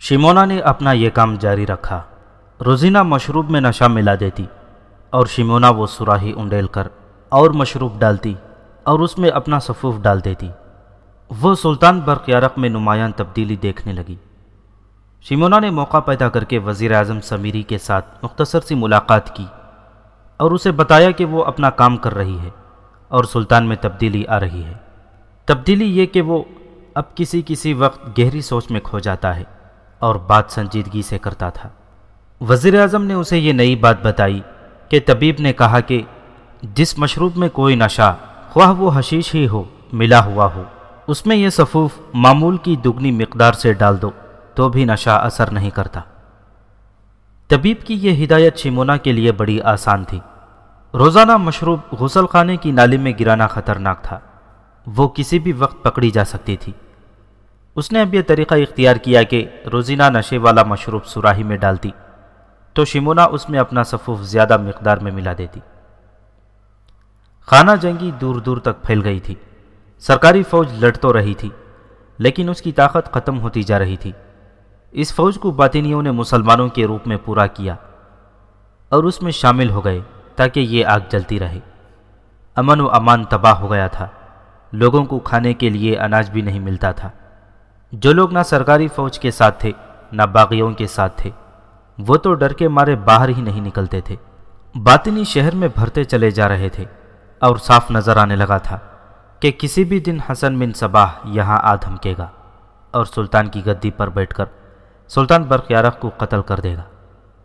شیمونا نے اپنا یہ کام جاری رکھا۔ روزینہ مشروب میں نشہ ملا دیتی اور شیمونا وہ سراہی انڈیل کر اور مشروب ڈالتی اور اس میں اپنا سفوف ڈال دیتی۔ وہ سلطان برقیارق میں نمایاں تبدیلی دیکھنے لگی۔ شیمونا نے موقع پیدا کر کے وزیر اعظم سمیری کے ساتھ مختصر سی ملاقات کی اور اسے بتایا کہ وہ اپنا کام کر رہی ہے اور سلطان میں تبدیلی آ رہی ہے۔ تبدیلی یہ کہ وہ اب کسی وقت گہری سوچ میں کھو جاتا ہے اور بات سنجیدگی سے کرتا تھا۔ وزیر اعظم نے اسے یہ نئی بات بتائی کہ طبیب نے کہا کہ جس مشروب میں کوئی نشہ، خواہ وہ حشیش ہی ہو، ملا ہوا ہو، اس میں یہ سفوف معمول کی دگنی مقدار سے ڈال دو تو بھی نشہ اثر نہیں کرتا۔ طبیب کی یہ ہدایت شیمونا کے لیے بڑی آسان تھی۔ روزانہ مشروب غسل خانے کی نالی میں گرانا خطرناک تھا، وہ کسی بھی وقت پکڑی جا سکتی تھی۔ اس نے اب یہ طریقہ اختیار کیا کہ روزینہ نشے والا مشروب سراہی میں ڈالتی تو شیمونا اس میں اپنا سفوف زیادہ مقدار میں ملا دیتی۔ خانہ جنگی دور دور تک پھیل گئی تھی۔ سرکاری فوج لڑ تو رہی تھی لیکن اس کی طاقت ختم ہوتی جا رہی تھی۔ اس فوج کو باطنیوں نے مسلمانوں کے روپ میں پورا کیا اور اس میں شامل ہو گئے تاکہ یہ آگ جلتی رہے۔ امن و امان تباہ ہو گیا تھا، لوگوں کو کھانے کے لیے اناج بھی نہیں ملتا تھا۔ جو لوگ نہ سرکاری فوج کے ساتھ تھے نہ باغیوں کے ساتھ تھے، وہ تو ڈر کے مارے باہر ہی نہیں نکلتے تھے۔ باطنی شہر میں بھرتے چلے جا رہے تھے اور صاف نظر آنے لگا تھا کہ کسی بھی دن حسن بن صباح یہاں آ دھمکے گا اور سلطان کی گدی پر بیٹھ کر سلطان برقیارق کو قتل کر دے گا۔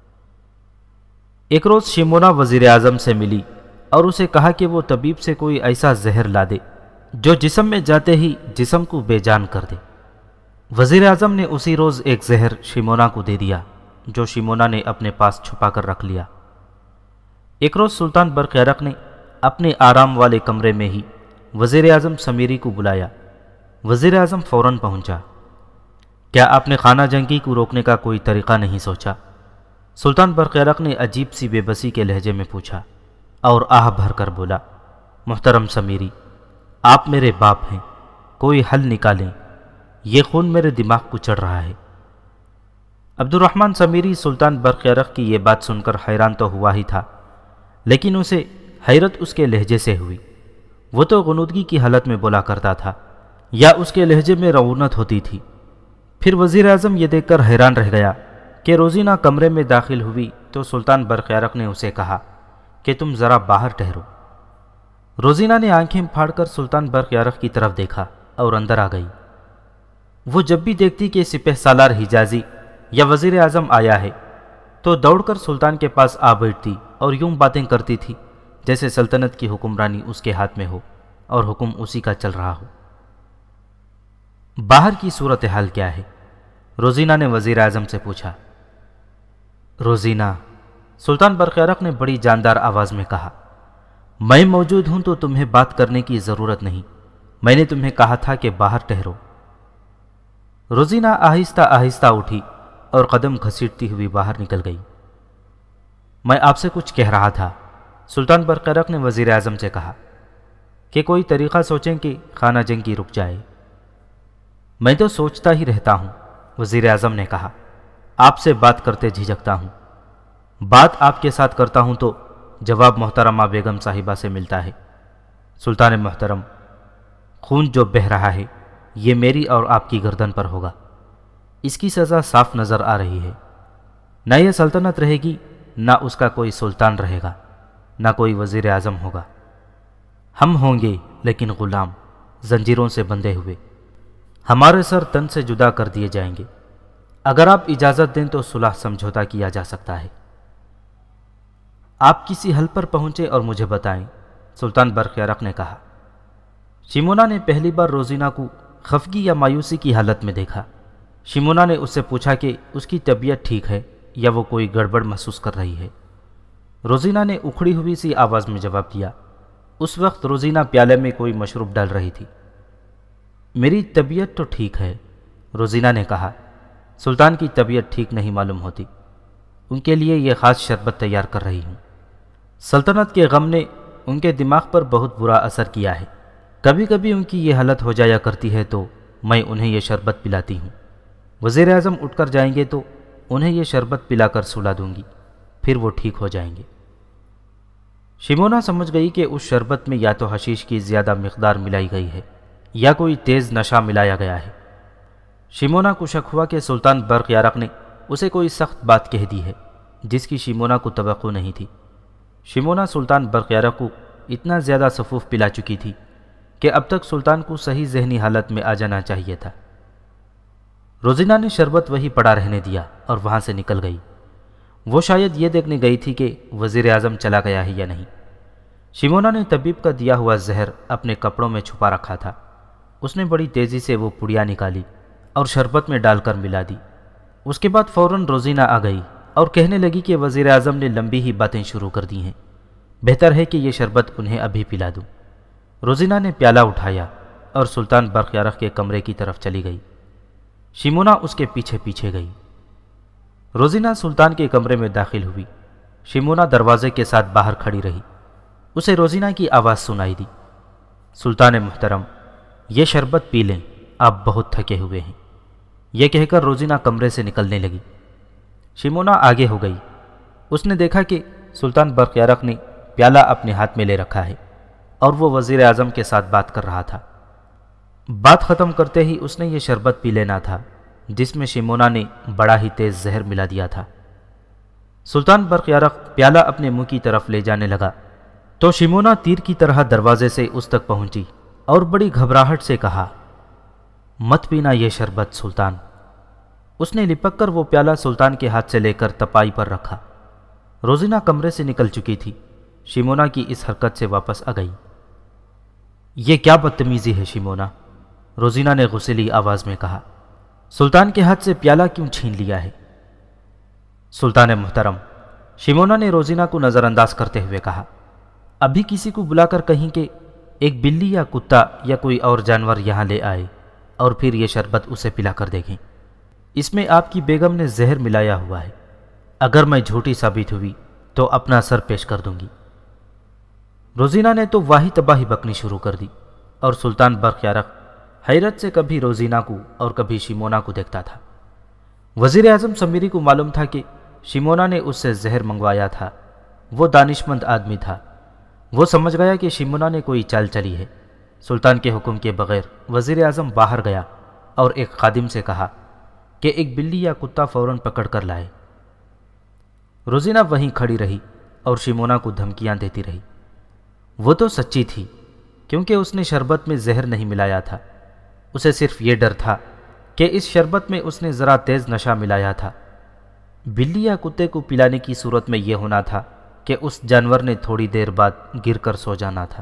ایک روز شیمونا وزیر اعظم سے ملی اور اسے کہا کہ وہ طبیب سے کوئی ایسا زہر لا دے جو جسم میں جاتے ہی جسم کو بے جان کر دے۔ وزیر اعظم نے اسی روز ایک زہر شیمونا کو دے دیا جو شیمونا نے اپنے پاس چھپا کر رکھ لیا۔ ایک روز سلطان برقیارق نے اپنے آرام والے کمرے میں ہی وزیر اعظم سمیری کو بلایا۔ وزیر اعظم فوراً پہنچا۔ کیا آپ نے خانہ جنگی کو روکنے کا کوئی طریقہ نہیں سوچا؟ سلطان برقیارق نے عجیب سی بے بسی کے لہجے میں پوچھا اور آہ بھر کر بولا، محترم سمیری، آپ میرے باپ ہیں، کوئی حل نکالیں، یہ خون میرے دماغ کو چڑھ رہا ہے۔ عبد الرحمن سمیری سلطان برقیارق کی یہ بات سن کر حیران تو ہوا ہی تھا، لیکن اسے حیرت اس کے لہجے سے ہوئی۔ وہ تو غنودگی کی حالت میں بولا کرتا تھا یا اس کے لہجے میں رعونت ہوتی تھی۔ پھر وزیر اعظم یہ دیکھ کر حیران رہ گیا کہ روزینہ کمرے میں داخل ہوئی تو سلطان برقیارق نے اسے کہا کہ تم ذرا باہر ٹھہرو۔ روزینہ نے آنکھیں پھاڑ کر سلطان برقیارق کی طرف دیکھا اور اندر آ گئی۔ وہ جب بھی دیکھتی کہ سپہ سالار حجازی یا وزیر اعظم آیا ہے تو دوڑ کر سلطان کے پاس آ بیٹھتی اور یوں باتیں کرتی تھی جیسے سلطنت کی حکمرانی اس کے ہاتھ میں ہو اور حکم اسی کا چل رہا ہو۔ باہر کی صورتحال کیا ہے؟ روزینہ نے وزیر اعظم سے پوچھا۔ روزینہ، سلطان برقیارق نے بڑی جاندار آواز میں کہا، میں موجود ہوں تو تمہیں بات کرنے کی ضرورت نہیں، میں نے تمہیں کہا تھا کہ باہر ٹھہرو۔ روزینہ آہستہ آہستہ اٹھی اور قدم گھسیٹتی ہوئی باہر نکل گئی۔ میں آپ سے کچھ کہہ رہا تھا، سلطان برقیارق نے وزیر اعظم سے کہا، کہ کوئی طریقہ سوچیں کہ خانہ جنگی رک جائے۔ میں تو سوچتا ہی رہتا ہوں، وزیر اعظم نے کہا، آپ سے بات کرتے جھجکتا ہوں۔ بات آپ کے ساتھ کرتا ہوں تو جواب محترمہ بیگم صاحبہ سے ملتا ہے۔ سلطان محترم، خون جو بہہ رہا ہے یہ میری اور آپ کی گردن پر ہوگا۔ اس کی سزا صاف نظر آ رہی ہے۔ نہ یہ سلطنت رہے گی، نہ اس کا کوئی سلطان رہے گا، نہ کوئی وزیر اعظم ہوگا۔ ہم ہوں گے لیکن غلام، زنجیروں سے بندھے ہوئے۔ ہمارے سر تن سے جدا کر دیے جائیں گے۔ اگر آپ اجازت دیں تو صلح سمجھوتا کیا جا سکتا ہے۔ آپ کسی حل پر پہنچے اور مجھے بتائیں، سلطان برقیارق نے کہا۔ شیمونا نے پہلی بار روزینہ کو خفگی یا مایوسی کی حالت میں دیکھا۔ شیمونا نے اس سے پوچھا کہ اس کی طبیعت ٹھیک ہے یا وہ کوئی گڑبڑ محسوس کر رہی ہے۔ روزینہ نے اکھڑی ہوئی سی آواز میں جواب دیا۔ اس وقت روزینہ پیالے میں کوئی مشروب ڈال رہی تھی۔ میری طبیعت تو ٹھیک ہے، روزینہ نے کہا۔ سلطان کی طبیعت ٹھیک نہیں معلوم ہوتی، ان کے لیے یہ خاص شربت تیار کر رہی ہوں۔ سلطنت کے غم نے ان کے دماغ پر بہت برا اثر کیا ہے۔ کبھی کبھی ان کی یہ حالت ہو جایا کرتی ہے تو میں انہیں یہ شربت پلاتی ہوں۔ وزیر اعظم اٹھ کر جائیں گے تو انہیں یہ شربت پلا کر سلا دوں گی، پھر وہ ٹھیک ہو جائیں گے۔ شمونا سمجھ گئی کہ اس شربت میں یا تو حشیش کی زیادہ مقدار ملائی گئی ہے یا کوئی تیز نشہ ملایا گیا ہے۔ شمونا کو شک ہوا کہ سلطان برق یارق نے اسے کوئی سخت بات کہہ دی ہے جس کی شمونا کو توقع نہیں تھی۔ شمونا سلطان برق یارق کو اتنا زیادہ سفوف پلا چکی تھی کہ اب تک سلطان کو صحیح ذہنی حالت میں آ جانا چاہیے تھا۔ روزینہ نے شربت وہی پڑا رہنے دیا اور وہاں سے نکل گئی۔ وہ شاید یہ دیکھنے گئی تھی کہ وزیر اعظم چلا گیا ہے یا نہیں۔ شمونا نے طبیب کا دیا ہوا زہر اپنے کپڑوں میں چھپا رکھا تھا۔ اس نے بڑی تیزی سے وہ پڑیا نکالی اور شربت میں ڈال کر ملا دی۔ اس کے بعد فوراً روزینہ آ گئی اور کہنے لگی کہ وزیر اعظم نے لمبی ہی باتیں شروع کر دی ہیں، بہتر ہے کہ یہ شربت انہیں ابھی پلا دوں۔ روزینہ نے پیالہ اٹھایا اور سلطان برق یارق کے کمرے کی طرف چلی گئی۔ شمونا اس کے پیچھے پیچھے گئی۔ روزینہ سلطان کے کمرے میں داخل ہوئی۔ شمونا دروازے کے ساتھ باہر کھڑی رہی۔ اسے روزینہ کی آواز سنائی دی، سلطان محترم، یہ شربت پی لیں، آپ بہت تھکے ہوئے ہیں۔ یہ کہہ کر روزینہ کمرے سے نکلنے لگی۔ شمونا آگے ہو گئی۔ اس نے دیکھا کہ سلطان برق یارق نے پیالہ اپنے ہاتھ میں لے رکھا ہے اور وہ وزیر اعظم کے ساتھ بات کر رہا تھا۔ بات ختم کرتے ہی اس نے یہ شربت پی لینا تھا جس میں شمونا نے بڑا ہی تیز زہر ملا دیا تھا۔ سلطان برق یارق پیالہ اپنے منہ کی طرف لے جانے لگا تو شمونا تیر کی طرح دروازے سے اس تک پہنچی اور بڑی گھبراہٹ سے کہا، مت پینا یہ شربت سلطان۔ اس نے لپک کر وہ پیالہ سلطان کے ہاتھ سے لے کر تپائی پر رکھا۔ روزینہ کمرے سے نکل چکی تھی۔ شمونا کی اس حرکت سے واپس آ گئی۔ یہ کیا بدتمیزی ہے شمونا، روزینہ نے غصیلی آواز میں کہا، سلطان کے ہاتھ سے پیالہ کیوں چھین لیا ہے؟ سلطان محترم، شمونا نے روزینہ کو نظر انداز کرتے ہوئے کہا، ابھی کسی کو بلا کر کہیں کہ ایک بلی یا کتا یا کوئی اور جانور یہاں لے آئے اور پھر یہ شربت اسے پلا کر دیکھیں۔ اس میں آپ کی بیگم نے زہر ملایا ہوا ہے۔ اگر میں جھوٹی ثابت ہوئی تو اپنا سر پیش کر دوں گی۔ روزینہ نے تو واہی تباہی بکنی شروع کر دی اور سلطان برق یارق حیرت سے کبھی روزینہ کو اور کبھی شمونا کو دیکھتا تھا۔ وزیر اعظم سمیری کو معلوم تھا کہ شمونا نے اس سے زہر منگوایا تھا۔ وہ دانشمند آدمی تھا۔ وہ سمجھ گیا کہ شمونا نے کوئی چال چلی ہے۔ سلطان کے حکم کے بغیر وزیر اعظم باہر گیا اور ایک خادم سے کہا کہ ایک بلی یا کتا فوراً پکڑ کر لائے۔ روزینہ وہیں کھڑی رہی اور شمونا کو دھمکیاں دیتی رہی۔ وہ تو سچی تھی کیونکہ اس نے شربت میں زہر نہیں ملایا تھا۔ اسے صرف یہ ڈر تھا کہ اس شربت میں اس نے ذرا تیز نشہ ملایا تھا۔ بلی یا کتے کو پلانے کی صورت میں یہ ہونا تھا کہ اس جانور نے تھوڑی دیر بعد گر کر سو جانا تھا۔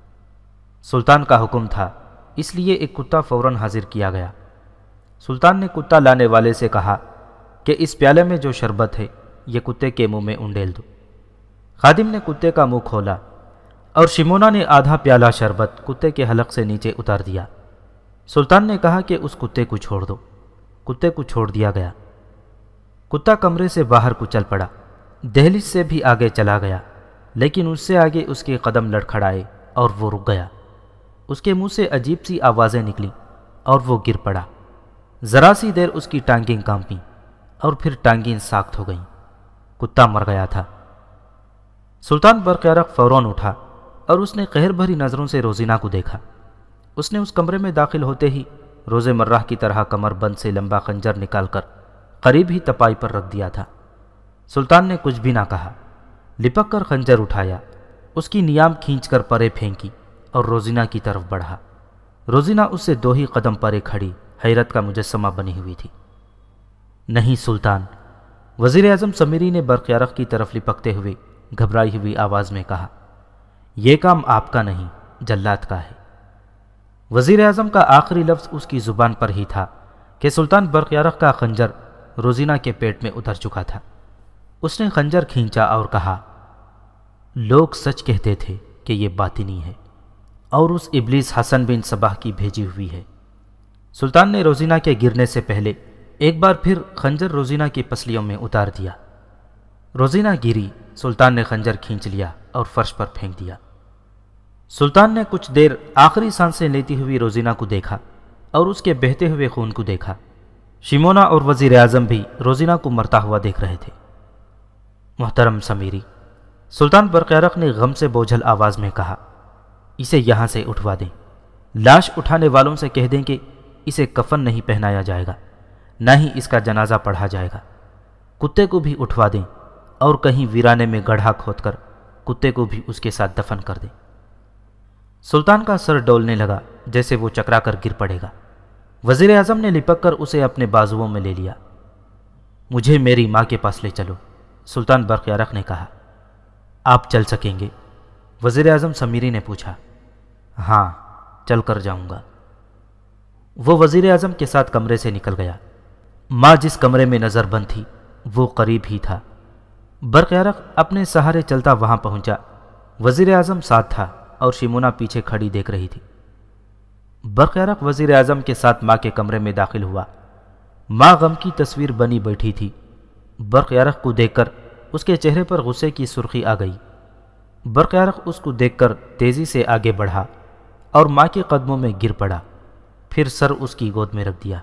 سلطان کا حکم تھا، اس لیے ایک کتا فوراً حاضر کیا گیا۔ سلطان نے کتا لانے والے سے کہا کہ اس پیالے میں جو شربت ہے یہ کتے کے منہ میں انڈیل دو۔ خادم نے کتے کا منہ کھولا اور شمونا نے آدھا پیالہ شربت کتے کے حلق سے نیچے اتار دیا۔ سلطان نے کہا کہ اس کتے کو چھوڑ دو۔ کتے کو چھوڑ دیا گیا۔ کتا کمرے سے باہر کو چل پڑا، دہلیز سے بھی آگے چلا گیا، لیکن اس سے آگے اس کے قدم لڑکھڑائے اور وہ رک گیا۔ اس کے منہ سے عجیب سی آوازیں نکلیں اور وہ گر پڑا۔ ذرا سی دیر اس کی ٹانگیں کانپیں اور پھر ٹانگیں ساخت ہو گئیں۔ کتا مر گیا تھا۔ سلطان برق یارق فوراً اٹھا اور اس نے قہر بھری نظروں سے روزینہ کو دیکھا۔ اس نے اس کمرے میں داخل ہوتے ہی روز مرہ کی طرح کمر بند سے لمبا خنجر نکال کر قریب ہی تپائی پر رکھ دیا تھا۔ سلطان نے کچھ بھی نہ کہا، لپک کر خنجر اٹھایا، اس کی نیام کھینچ کر پرے پھینکی اور روزینہ کی طرف بڑھا۔ روزینہ اس سے 2 ہی قدم پرے کھڑی حیرت کا مجسمہ بنی ہوئی تھی۔ نہیں سلطان، وزیر اعظم سمیری نے برق یارق کی طرف لپکتے ہوئے گھبرائی ہوئی آواز میں کہا، یہ کام آپ کا نہیں، جلات کا ہے۔ وزیر اعظم کا آخری لفظ اس کی زبان پر ہی تھا کہ سلطان برق یارق کا خنجر روزینہ کے پیٹ میں اتر چکا تھا۔ اس نے خنجر کھینچا اور کہا، لوگ سچ کہتے تھے کہ یہ باطنی ہے اور اس ابلیس حسن بن صباح کی بھیجی ہوئی ہے۔ سلطان نے روزینہ کے گرنے سے پہلے ایک بار پھر خنجر روزینہ کی پسلیوں میں اتار دیا۔ روزینہ گری، سلطان نے خنجر کھینچ لیا اور فرش پر پھینک دیا۔ سلطان نے کچھ دیر آخری سانسیں لیتی ہوئی روزینہ کو دیکھا اور اس کے بہتے ہوئے خون کو دیکھا۔ شیمونہ اور وزیر اعظم بھی روزینہ کو مرتا ہوا دیکھ رہے تھے۔ محترم سمیری، سلطان برق یارق نے غم سے بوجھل آواز میں کہا، اسے یہاں سے اٹھوا دیں۔ لاش اٹھانے والوں سے کہہ دیں کہ اسے کفن نہیں پہنایا جائے گا، نہ ہی اس کا جنازہ پڑھا جائے گا۔ کتے کو بھی اٹھوا دیں اور کہیں ویرانے میں گڑھا کھود کر کتے کو بھی اس کے ساتھ دفن کر دیں۔ سلطان کا سر ڈولنے لگا جیسے وہ چکرا کر گر پڑے گا۔ وزیر اعظم نے لپک کر اسے اپنے بازوؤں میں لے لیا۔ مجھے میری ماں کے پاس لے چلو، سلطان برق یارق نے کہا۔ آپ چل سکیں گے؟ وزیر اعظم سمیری نے پوچھا۔ ہاں، چل کر جاؤں گا۔ وہ وزیر اعظم کے ساتھ کمرے سے نکل گیا۔ ماں جس کمرے میں نظر بند تھی وہ قریب ہی تھا۔ برق یارق اپنے سہارے چلتا وہاں پہنچا۔ وزیر اعظم ساتھ تھا اور شیمونہ پیچھے کھڑی دیکھ رہی تھی۔ برق یارق وزیر اعظم کے ساتھ ماں کے کمرے میں داخل ہوا۔ ماں غم کی تصویر بنی بیٹھی تھی۔ برق یارق کو دیکھ کر اس کے چہرے پر غصے کی سرخی آ گئی۔ برق یارق اس کو دیکھ کر تیزی سے آگے بڑھا اور ماں کے قدموں میں گر پڑا، پھر سر اس کی گود میں رکھ دیا۔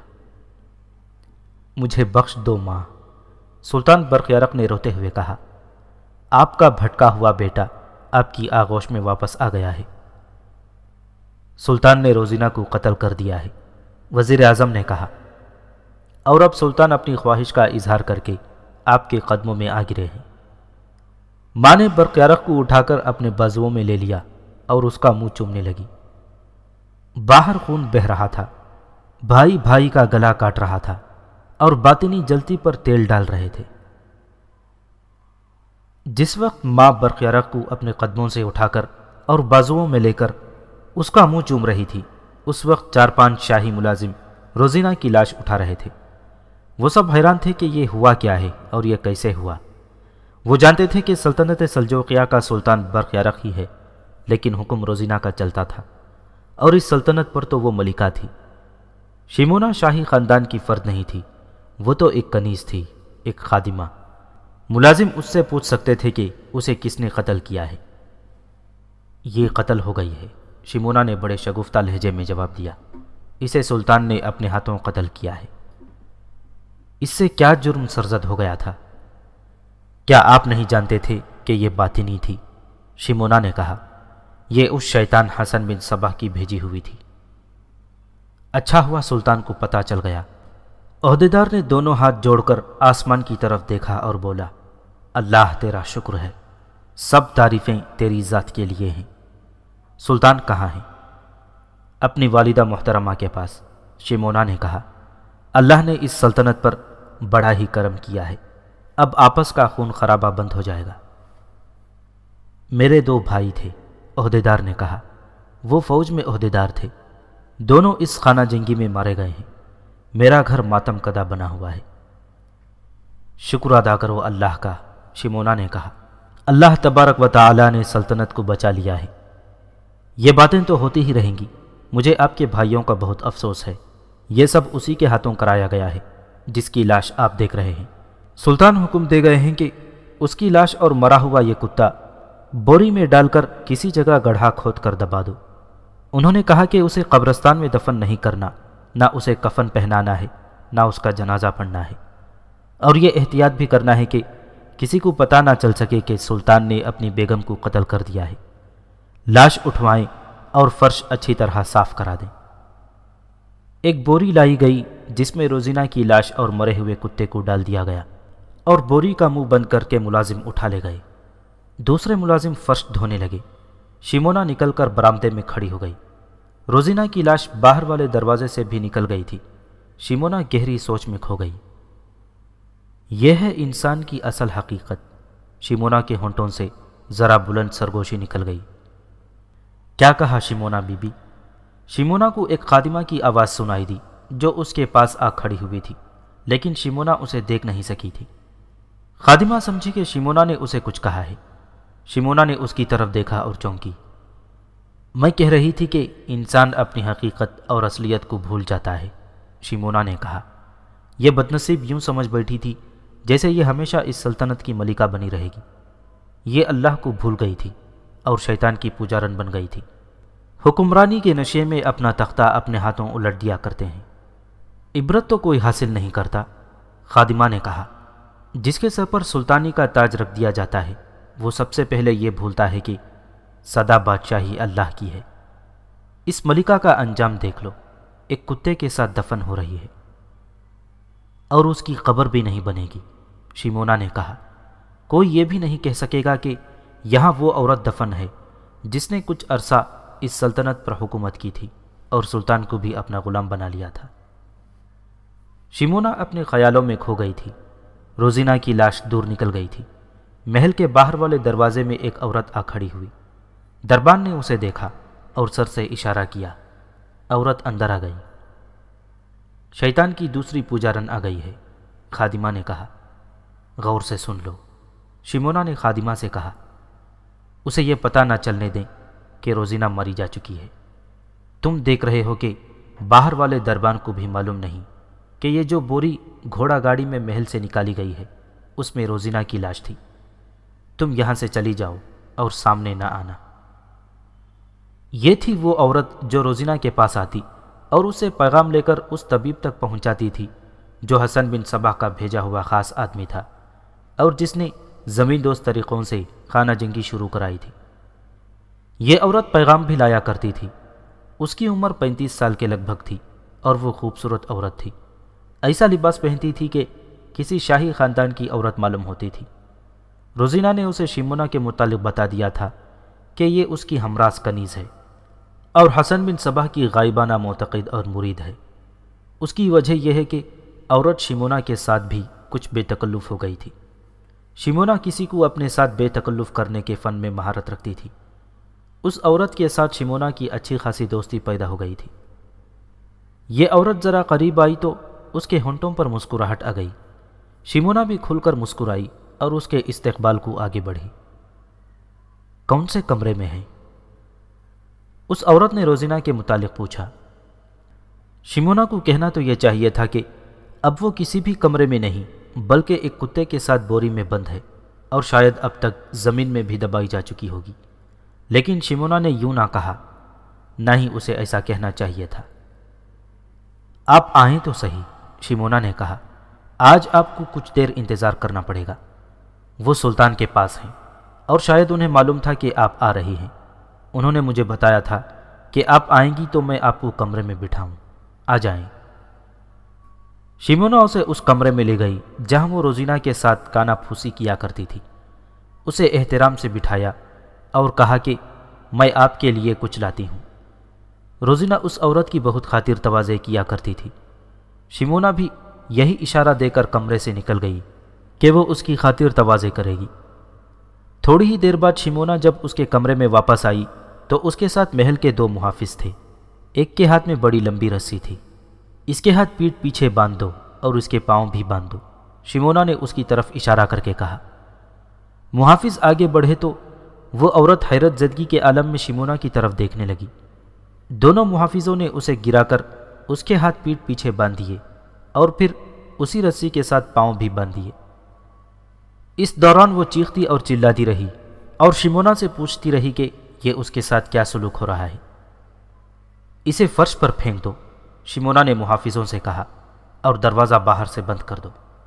مجھے بخش دو ماں، سلطان برق یارق نے روتے ہوئے کہا۔ آپ کا بھٹکا ہوا بیٹا آپ کی آغوش میں واپس آ گیا ہے۔ سلطان نے روزینہ کو قتل کر دیا ہے، وزیر اعظم نے کہا، اور اب سلطان اپنی خواہش کا اظہار کر کے آپ کے قدموں میں آ گرے ہیں۔ ماں نے برق یارق کو اٹھا کر اپنے بازوؤں میں لے لیا اور اس کا منہ چومنے لگی۔ باہر خون بہہ رہا تھا، بھائی بھائی کا گلا کاٹ رہا تھا اور باطنی جلتی پر تیل ڈال رہے تھے۔ جس وقت ماں برق یارق کو اپنے قدموں سے اٹھا کر اور بازوؤں میں لے کر اس کا منہ چوم رہی تھی، اس وقت 4-5 شاہی ملازم روزینہ کی لاش اٹھا رہے تھے۔ وہ سب حیران تھے کہ یہ ہوا کیا ہے اور یہ کیسے ہوا۔ وہ جانتے تھے کہ سلطنت سلجوقیہ کا سلطان برق یارق ہی ہے، لیکن حکم روزینہ کا چلتا تھا اور اس سلطنت پر تو وہ ملکہ تھی۔ شیمونہ شاہی خاندان کی فرد نہیں تھی، وہ تو ایک کنیز تھی، ایک خادمہ۔ ملازم اس سے پوچھ سکتے تھے کہ اسے کس نے قتل کیا ہے۔ یہ قتل ہو گئی ہے، شیمونہ نے بڑے شگفتہ لہجے میں جواب دیا۔ اسے سلطان نے اپنے ہاتھوں قتل کیا ہے۔ اس سے کیا جرم سرزد ہو گیا تھا؟ کیا آپ نہیں جانتے تھے کہ یہ باطنی تھی؟ شیمونہ نے کہا، یہ اس شیطان حسن بن صباح کی بھیجی ہوئی تھی۔ اچھا ہوا سلطان کو پتہ چل گیا۔ عہدیدار نے دونوں ہاتھ جوڑ کر آسمان کی طرف دیکھا اور بولا، اللہ تیرا شکر ہے، سب تعریفیں تیری ذات کے لیے ہیں۔ سلطان کہاں ہیں؟ اپنی والدہ محترمہ کے پاس، شیمونہ نے کہا۔ اللہ نے اس سلطنت پر بڑا ہی کرم کیا ہے، اب آپس کا خون خرابہ بند ہو جائے گا۔ میرے 2 بھائی تھے، عہدیدار نے کہا، وہ فوج میں عہدیدار تھے، دونوں اس خانہ جنگی میں مارے گئے ہیں۔ میرا گھر ماتم کدہ بنا ہوا ہے۔ شکر ادا کرو اللہ کا، شیمونہ نے کہا۔ اللہ تبارک و تعالی نے سلطنت کو بچا لیا ہے۔ یہ باتیں تو ہوتی ہی رہیں گی، مجھے آپ کے بھائیوں کا بہت افسوس ہے۔ یہ سب اسی کے ہاتھوں کرایا گیا ہے جس کی لاش آپ دیکھ رہے ہیں۔ سلطان حکم دے گئے ہیں کہ اس کی لاش اور مرا ہوا یہ کتا بوری میں ڈال کر کسی جگہ گڑھا کھود کر دبا دو۔ انہوں نے کہا کہ اسے قبرستان میں دفن نہیں کرنا، نہ اسے کفن پہنانا ہے، نہ اس کا جنازہ پڑھنا ہے، اور یہ احتیاط بھی کرنا ہے کہ کسی کو پتہ نہ چل سکے کہ سلطان نے اپنی بیگم کو قتل کر دیا ہے۔ لاش اٹھوائیں اور فرش اچھی طرح صاف کرا دیں۔ ایک بوری لائی گئی جس میں روزینہ کی لاش اور مرے ہوئے کتے کو ڈال دیا گیا، اور بوری کا منہ بند کر کے ملازم اٹھا لے گئے۔ دوسرے ملازم فرش دھونے لگے۔ شیمونہ نکل کر برآمدے میں کھڑی ہو گئی۔ روزینہ کی لاش باہر والے دروازے سے بھی نکل گئی تھی۔ شیمونہ گہری سوچ میں کھو گئی۔ یہ ہے انسان کی اصل حقیقت۔ شیمونہ کے ہونٹوں سے ذرا بلند سرگوشی نکل گئی۔ کیا کہا شیمونہ بی بی؟ شیمونہ کو ایک خادمہ کی آواز سنائی دی جو اس کے پاس آ کھڑی ہوئی تھی، لیکن شیمونہ اسے دیکھ نہیں سکی تھی۔ خادمہ سمجھی کہ شیمونہ نے اسے کچھ کہا ہے۔ شیمونہ نے اس کی طرف دیکھا اور چونکی۔ میں کہہ رہی تھی کہ انسان اپنی حقیقت اور اصلیت کو بھول جاتا ہے، شیمونہ نے کہا۔ یہ بدنصیب یوں سمجھ بیٹھی تھی جیسے یہ ہمیشہ اس سلطنت کی ملکہ بنی رہے گی۔ یہ اللہ کو بھول گئی تھی اور شیطان کی پجارن بن گئی تھی۔ حکمرانی کے نشے میں اپنا تختہ اپنے ہاتھوں الٹ دیا کرتے ہیں۔ عبرت تو کوئی حاصل نہیں کرتا، خادمہ نے کہا۔ جس کے سر پر سلطانی کا تاج رکھ دیا جاتا ہے وہ سب سے پہلے یہ بھولتا ہے کہ سدا بادشاہی اللہ کی ہے۔ اس ملکہ کا انجام دیکھ لو، ایک کتے کے ساتھ دفن ہو رہی ہے، اور اس کی قبر بھی نہیں بنے گی۔ شیمونا نے کہا، کوئی یہ بھی نہیں کہہ سکے گا کہ یہاں وہ عورت دفن ہے جس نے کچھ عرصہ اس سلطنت پر حکومت کی تھی اور سلطان کو بھی اپنا غلام بنا لیا تھا۔ شیمونا اپنے خیالوں میں کھو گئی تھی۔ روزینہ کی لاش دور نکل گئی تھی۔ محل کے باہر والے دروازے میں ایک عورت آ کھڑی ہوئی۔ دربان نے اسے دیکھا اور سر سے اشارہ کیا۔ عورت اندر آ گئی۔ شیطان کی دوسری پوجارن آ گئی ہے، خادمہ نے کہا۔ غور سے سن لو، شیمونا نے خادمہ سے کہا۔ اسے یہ پتہ نہ چلنے دیں کہ روزینہ مری جا چکی ہے۔ تم دیکھ رہے ہو کہ باہر والے دربان کو بھی معلوم نہیں کہ یہ جو بوری گھوڑا گاڑی میں محل سے نکالی گئی ہے اس میں روزینہ کی لاش تھی۔ تم یہاں سے چلی جاؤ اور سامنے نہ آنا۔ یہ تھی وہ عورت جو روزینہ کے پاس آتی اور اسے پیغام لے کر اس طبیب تک پہنچاتی تھی جو حسن بن صباح کا بھیجا ہوا خاص آدمی تھا اور جس نے زمین دوست طریقوں سے خانہ جنگی شروع کرائی تھی۔ یہ عورت پیغام بھی لایا کرتی تھی۔ اس کی عمر 35 سال کے لگ بھگ تھی اور وہ خوبصورت عورت تھی۔ ایسا لباس پہنتی تھی کہ کسی شاہی خاندان کی عورت معلوم ہوتی تھی۔ روزینہ نے اسے شیمونا کے متعلق بتا دیا تھا کہ یہ اس کی ہمراز کنیز ہے اور حسن بن صباح کی غائبانہ معتقد اور مرید ہے۔ اس کی وجہ یہ ہے کہ عورت شیمونا کے ساتھ بھی کچھ بے تکلف ہو گئی تھی۔ شیمونا کسی کو اپنے ساتھ بے تکلف کرنے کے فن میں مہارت رکھتی تھی۔ اس عورت کے ساتھ شیمونا کی اچھی خاصی دوستی پیدا ہو گئی تھی۔ یہ عورت ذرا قریب آئی تو اس کے ہونٹوں پر مسکراہٹ آ گئی۔ شیمونا بھی کھل کر مسکرائی اور اس کے استقبال کو آگے بڑھی۔ کون سے کمرے میں ہے؟ اس عورت نے روزینہ کے متعلق پوچھا۔ شیمونا کو کہنا تو یہ چاہیے تھا کہ اب وہ کسی بھی کمرے میں نہیں بلکہ ایک کتے کے ساتھ بوری میں بند ہے اور شاید اب تک زمین میں بھی دبائی جا چکی ہوگی، لیکن شیمونا نے یوں نہ کہا، نہ ہی اسے ایسا کہنا چاہیے تھا۔ آپ آئیں تو صحیح، شیمونا نے کہا۔ آج آپ کو کچھ دیر انتظار کرنا پڑے گا۔ وہ سلطان کے پاس ہیں اور شاید انہیں معلوم تھا کہ آپ آ رہی ہیں۔ انہوں نے مجھے بتایا تھا کہ آپ آئیں گی تو میں آپ کو کمرے میں بٹھاؤں۔ آ جائیں۔ شیمونا اسے اس کمرے میں لے گئی جہاں وہ روزینہ کے ساتھ کانا پھوسی کیا کرتی تھی۔ اسے احترام سے بٹھایا اور کہا کہ میں آپ کے لیے کچھ لاتی ہوں۔ روزینہ اس عورت کی بہت خاطر تواضع کیا کرتی تھی۔ شیمونا بھی یہی اشارہ دے کر کمرے سے نکل گئی کہ وہ اس کی خاطر تواضع کرے گی۔ تھوڑی ہی دیر بعد شیمونا جب اس کے کمرے میں واپس آئی تو اس کے ساتھ محل کے 2 محافظ تھے۔ ایک کے ہاتھ میں بڑی لمبی رسی تھی۔ اس کے ہاتھ پیٹھ پیچھے باندھ دو اور اس کے پاؤں بھی باندھ دو، شیمونا نے اس کی طرف اشارہ کر کے کہا۔ محافظ آگے بڑھے تو وہ عورت حیرت زدگی کے عالم میں شیمونا کی طرف دیکھنے لگی۔ دونوں محافظوں نے اسے گرا کر اس کے ہاتھ پیٹھ پیچھے باندھ دیے اور پھر اسی رسی کے ساتھ پاؤں بھی باندھ دیے۔ اس دوران وہ چیختی اور چلاتی رہی اور شیمونا سے پوچھتی رہی کہ یہ اس کے ساتھ کیا سلوک ہو رہا ہے۔ اسے فرش پر پھینک دو، شیمونا نے محافظوں سے کہا، اور دروازہ باہر سے بند کر دو۔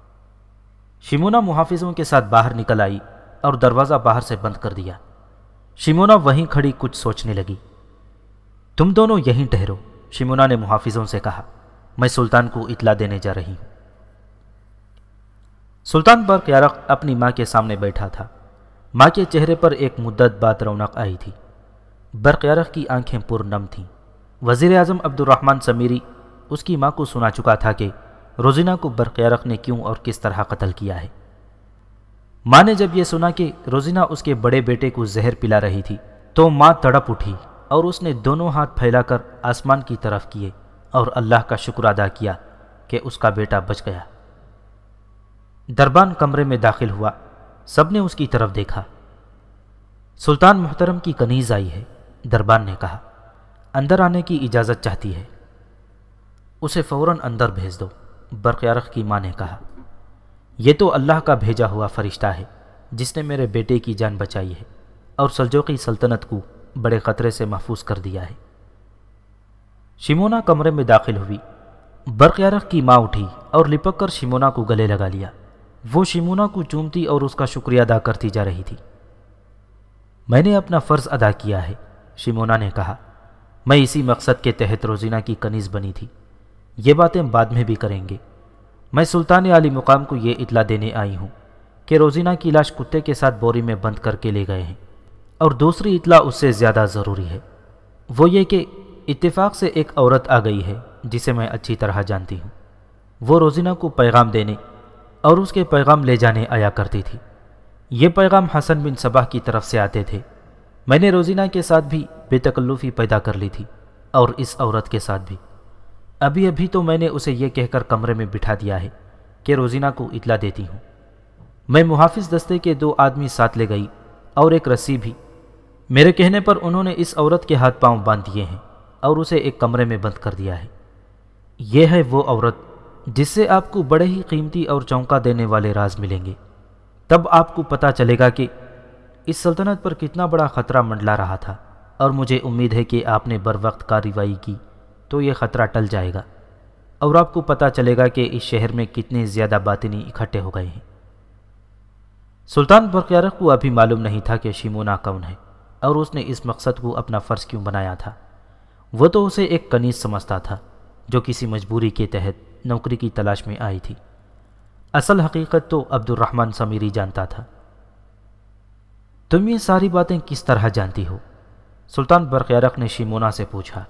شیمونا محافظوں کے ساتھ باہر نکل آئی اور دروازہ باہر سے بند کر دیا۔ شیمونا وہیں کھڑی کچھ سوچنے لگی۔ تم دونوں یہیں ٹھہرو، شیمونا نے محافظوں سے کہا، میں سلطان کو اطلاع دینے جا رہی ہوں۔ سلطان برق یارق اپنی ماں کے سامنے بیٹھا تھا۔ ماں کے چہرے پر ایک مدت بعد رونق آئی تھی۔ برق یارق کی آنکھیں پر نم تھیں۔ وزیر اعظم عبد الرحمن سمیری اس کی ماں کو سنا چکا تھا کہ روزینہ کو برق یارق نے کیوں اور کس طرح قتل کیا ہے۔ ماں نے جب یہ سنا کہ روزینہ اس کے بڑے بیٹے کو زہر پلا رہی تھی تو ماں تڑپ اٹھی اور اس نے دونوں ہاتھ پھیلا کر آسمان کی طرف کیے اور اللہ کا شکر ادا کیا کہ اس کا بیٹا بچ گیا۔ دربان کمرے میں داخل ہوا۔ سب نے اس کی طرف دیکھا۔ سلطان محترم کی کنیز آئی ہے، دربان نے کہا، اندر آنے کی اجازت چاہتی ہے۔ اسے فوراً اندر بھیج دو، برق یارق کی ماں نے کہا۔ یہ تو اللہ کا بھیجا ہوا فرشتہ ہے جس نے میرے بیٹے کی جان بچائی ہے اور سلجوقی سلطنت کو بڑے خطرے سے محفوظ کر دیا ہے۔ شیمونا کمرے میں داخل ہوئی۔ برقیارق کی ماں اٹھی اور لپک کر شیمونا کو گلے لگا لیا۔ وہ شیمونا کو چومتی اور اس کا شکریہ ادا کرتی جا رہی تھی۔ میں نے اپنا فرض ادا کیا ہے، شیمونا نے کہا۔ میں اسی مقصد کے تحت روزینہ کی کنیز بنی تھی۔ یہ باتیں بعد میں بھی کریں گے۔ میں سلطان عالی مقام کو یہ اطلاع دینے آئی ہوں کہ روزینہ کی لاش کتے کے ساتھ بوری میں بند کر کے لے گئے ہیں، اور دوسری اطلاع اس سے زیادہ ضروری ہے، وہ یہ کہ اتفاق سے ایک عورت آ گئی ہے جسے میں اچھی طرح جانتی ہوں۔ وہ روزینہ کو پیغام دینے اور اس کے پیغام لے جانے آیا کرتی تھی۔ یہ پیغام حسن بن صباح کی طرف سے آتے تھے۔ میں نے روزینہ کے ساتھ بھی بے تکلفی پیدا کر لی تھی، اور اس عورت کے ساتھ بھی۔ ابھی ابھی تو میں نے اسے یہ کہہ کر کمرے میں بٹھا دیا ہے کہ روزینہ کو اطلاع دیتی ہوں۔ میں محافظ دستے کے 2 آدمی ساتھ لے گئی اور ایک رسی بھی۔ میرے کہنے پر انہوں نے اس عورت کے ہاتھ پاؤں باندھ دیے ہیں اور اسے ایک کمرے میں بند کر دیا ہے۔ یہ ہے وہ عورت جس سے آپ کو بڑے ہی قیمتی اور چونکا دینے والے راز ملیں گے۔ تب آپ کو پتہ چلے گا کہ اس سلطنت پر کتنا بڑا خطرہ منڈلا رہا تھا، اور مجھے امید ہے کہ آپ نے بر وقت کارروائی کی تو یہ خطرہ ٹل جائے گا، اور آپ کو پتہ چلے گا کہ اس شہر میں کتنے زیادہ باطنی اکٹھے ہو گئے ہیں۔ سلطان برقیارق کو ابھی معلوم نہیں تھا کہ شیمونا کون ہے، اور اس نے اس مقصد کو اپنا فرض کیوں بنایا تھا۔ وہ تو اسے ایک کنیز سمجھتا تھا جو کسی مجبوری کے تحت نوکری کی تلاش میں آئی تھی۔ اصل حقیقت تو عبد الرحمن سمیری جانتا تھا۔ تم یہ ساری باتیں کس طرح جانتی ہو؟ سلطان برقیارق نے شیمونا سے پوچھا۔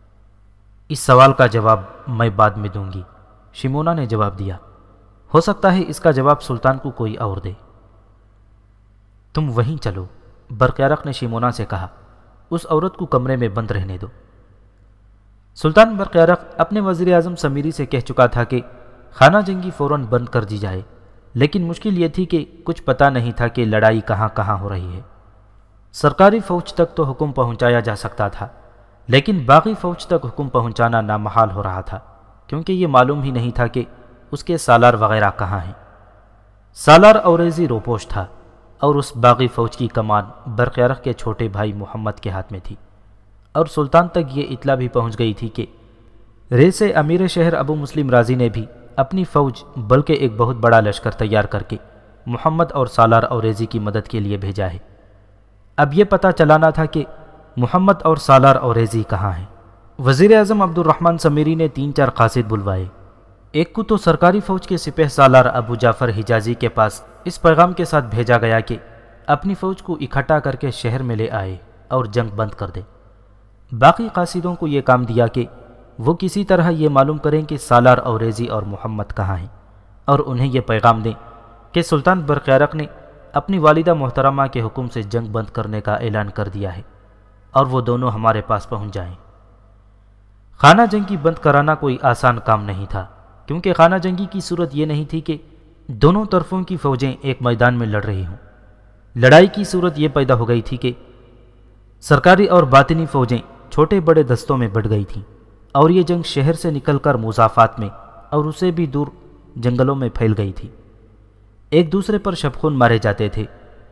اس سوال کا جواب میں بعد میں دوں گی، شیمونا نے جواب دیا۔ ہو سکتا ہے اس کا جواب سلطان کو کوئی اور دے۔ تم وہیں چلو، برقیارق نے شیمونا سے کہا۔ اس عورت کو کمرے میں بند رہنے دو۔ سلطان برقیارق اپنے وزیر اعظم سمیری سے کہہ چکا تھا کہ خانہ جنگی فوراً بند کر دی جائے، لیکن مشکل یہ تھی کہ کچھ پتہ نہیں تھا کہ لڑائی کہاں کہاں ہو رہی ہے۔ سرکاری فوج تک تو حکم پہنچایا جا سکتا تھا، لیکن باقی فوج تک حکم پہنچانا نامحال ہو رہا تھا، کیونکہ یہ معلوم ہی نہیں تھا کہ اس کے سالار وغیرہ کہاں ہیں۔ سالار اوریزی روپوش تھا، اور اس باغی فوج کی کمان برقیارق کے چھوٹے بھائی محمد کے ہاتھ میں تھی، اور سلطان تک یہ اطلاع بھی پہنچ گئی تھی کہ رے سے امیر شہر ابو مسلم رازی نے بھی اپنی فوج بلکہ ایک بہت بڑا لشکر تیار کر کے محمد اور سالار اوریزی کی مدد کے لیے بھیجا ہے۔ اب یہ پتہ چلانا تھا کہ محمد اور سالار اوریزی کہاں ہیں۔ وزیر اعظم عبد الرحمن سمیری نے 3-4 قاصد بلوائے۔ ایک کو تو سرکاری فوج کے سپہ سالار ابو جعفر حجازی کے پاس اس پیغام کے ساتھ بھیجا گیا کہ اپنی فوج کو اکٹھا کر کے شہر میں لے آئے اور جنگ بند کر دے۔ باقی قاصدوں کو یہ کام دیا کہ وہ کسی طرح یہ معلوم کریں کہ سالار اوریزی اور محمد کہاں ہیں، اور انہیں یہ پیغام دیں کہ سلطان برقیارق نے اپنی والدہ محترمہ کے حکم سے جنگ بند کرنے کا اعلان کر دیا ہے، اور وہ دونوں ہمارے پاس پہنچ جائیں۔ خانہ جنگی بند کرانا کوئی آسان کام نہیں تھا، کیونکہ خانہ جنگی کی صورت یہ نہیں تھی کہ دونوں طرفوں کی فوجیں ایک میدان میں لڑ رہی ہوں۔ لڑائی کی صورت یہ پیدا ہو گئی تھی کہ سرکاری اور باطنی فوجیں چھوٹے بڑے دستوں میں بٹ گئی تھیں، اور یہ جنگ شہر سے نکل کر مضافات میں اور اسے بھی دور جنگلوں میں پھیل گئی تھی۔ ایک دوسرے پر شبخون مارے جاتے تھے،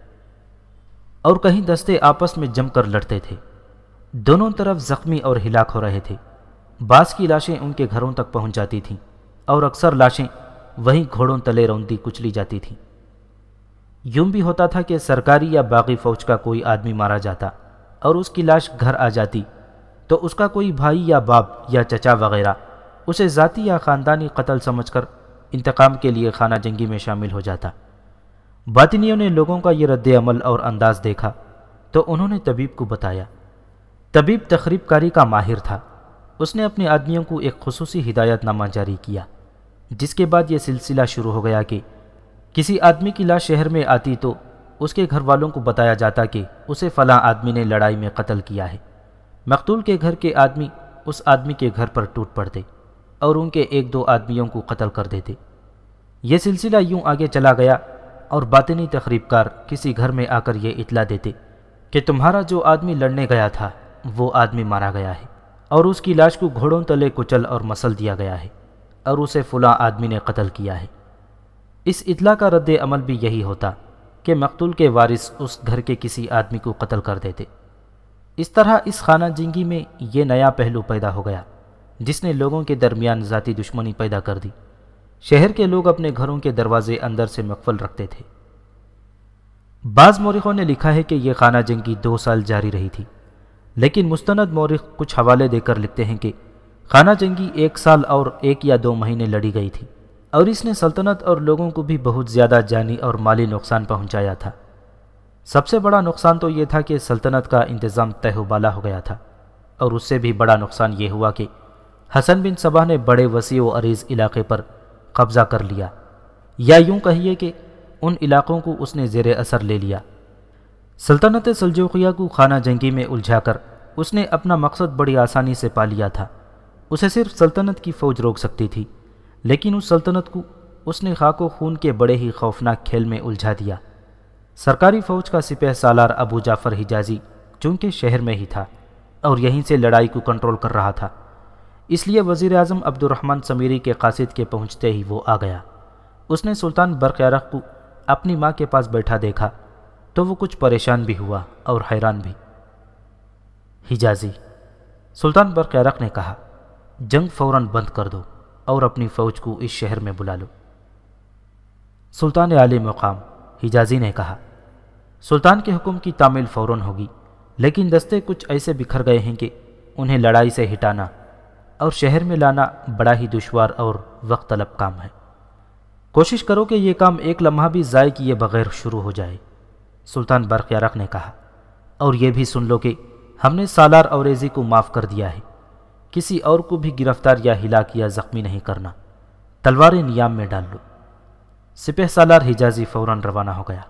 اور کہیں دستے آپس میں جم کر لڑتے تھے۔ دونوں طرف زخمی اور ہلاک ہو رہے تھے۔ بعض کی لاشیں ان کے گھروں تک پہنچ جاتی تھیں، اور اکثر لاشیں وہیں گھوڑوں تلے روندی کچلی جاتی تھیں۔ یوں بھی ہوتا تھا کہ سرکاری یا باغی فوج کا کوئی آدمی مارا جاتا اور اس کی لاش گھر آ جاتی تو اس کا کوئی بھائی یا باپ یا چچا وغیرہ اسے ذاتی یا خاندانی قتل سمجھ کر انتقام کے لیے خانہ جنگی میں شامل ہو جاتا۔ باطنیوں نے لوگوں کا یہ رد عمل اور انداز دیکھا تو انہوں نے طبیب کو بتایا۔ طبیب تخریب کاری کا ماہر تھا۔ اس نے اپنے آدمیوں کو ایک خصوصی ہدایت نامہ جاری کیا، جس کے بعد یہ سلسلہ شروع ہو گیا کہ کسی آدمی کی لاش شہر میں آتی تو اس کے گھر والوں کو بتایا جاتا کہ اسے فلاں آدمی نے لڑائی میں قتل کیا ہے۔ مقتول کے گھر کے آدمی اس آدمی کے گھر پر ٹوٹ پڑتے اور ان کے 1-2 آدمیوں کو قتل کر دیتے۔ یہ سلسلہ یوں آگے چلا گیا، اور باطنی تخریب کار کسی گھر میں آ کر یہ اطلاع دیتے کہ تمہارا جو آدمی لڑنے گیا تھا وہ آدمی مارا گیا ہے، اور اس کی لاش کو گھوڑوں تلے کچل اور مسل دیا گیا ہے، اور اسے فلاں آدمی نے قتل کیا ہے۔ اس اطلاع کا رد عمل بھی یہی ہوتا کہ مقتول کے وارث اس گھر کے کسی آدمی کو قتل کر دیتے۔ اس طرح اس خانہ جنگی میں یہ نیا پہلو پیدا ہو گیا جس نے لوگوں کے درمیان ذاتی دشمنی پیدا کر دی۔ شہر کے لوگ اپنے گھروں کے دروازے اندر سے مقفل رکھتے تھے۔ بعض مورخوں نے لکھا ہے کہ یہ خانہ جنگی 2 سال جاری رہی تھی، لیکن مستند مورخ کچھ حوالے دے کر لکھتے ہیں کہ خانہ جنگی 1 سال اور 1 یا 2 مہینے لڑی گئی تھی، اور اس نے سلطنت اور لوگوں کو بھی بہت زیادہ جانی اور مالی نقصان پہنچایا تھا۔ سب سے بڑا نقصان تو یہ تھا کہ سلطنت کا انتظام تہہ و بالا ہو گیا تھا، اور اس سے بھی بڑا نقصان یہ ہوا کہ حسن بن صباح نے بڑے وسیع و عریض علاقے پر قبضہ کر لیا، یا یوں کہیے کہ ان علاقوں کو اس نے زیر اثر لے لیا۔ سلطنت سلجوقیہ کو خانہ جنگی میں الجھا کر اس نے اپنا مقصد بڑی آسانی سے پا لیا تھا۔ اسے صرف سلطنت کی فوج روک سکتی تھی، لیکن اس سلطنت کو اس نے خاک و خون کے بڑے ہی خوفناک کھیل میں الجھا دیا۔ سرکاری فوج کا سپہ سالار ابو جعفر حجازی چونکہ شہر میں ہی تھا اور یہیں سے لڑائی کو کنٹرول کر رہا تھا، اس لیے وزیر اعظم عبد الرحمن سمیری کے قاصد کے پہنچتے ہی وہ آ گیا۔ اس نے سلطان برق یارق کو اپنی ماں کے پاس بیٹھا دیکھا تو وہ کچھ پریشان بھی ہوا اور حیران بھی۔ حجازی، سلطان برق یارق نے کہا، جنگ فوراً بند کر دو اور اپنی فوج کو اس شہر میں بلا لو۔ سلطان عالی مقام، حجازی نے کہا، سلطان کے حکم کی تعمیل فوراً ہوگی، لیکن دستے کچھ ایسے بکھر گئے ہیں کہ انہیں لڑائی سے ہٹانا اور شہر میں لانا بڑا ہی دشوار اور وقت طلب کام ہے۔ کوشش کرو کہ یہ کام 1 لمحہ بھی ضائع کیے بغیر شروع ہو جائے۔ سلطان برق یارق نے کہا، اور یہ بھی سن لو کہ ہم نے سالار اوریزی کو معاف کر دیا ہے، کسی اور کو بھی گرفتار یا ہلاک یا زخمی نہیں کرنا، تلواریں نیام میں ڈال لو۔ سپہ سالار حجازی فوراً روانہ ہو گیا۔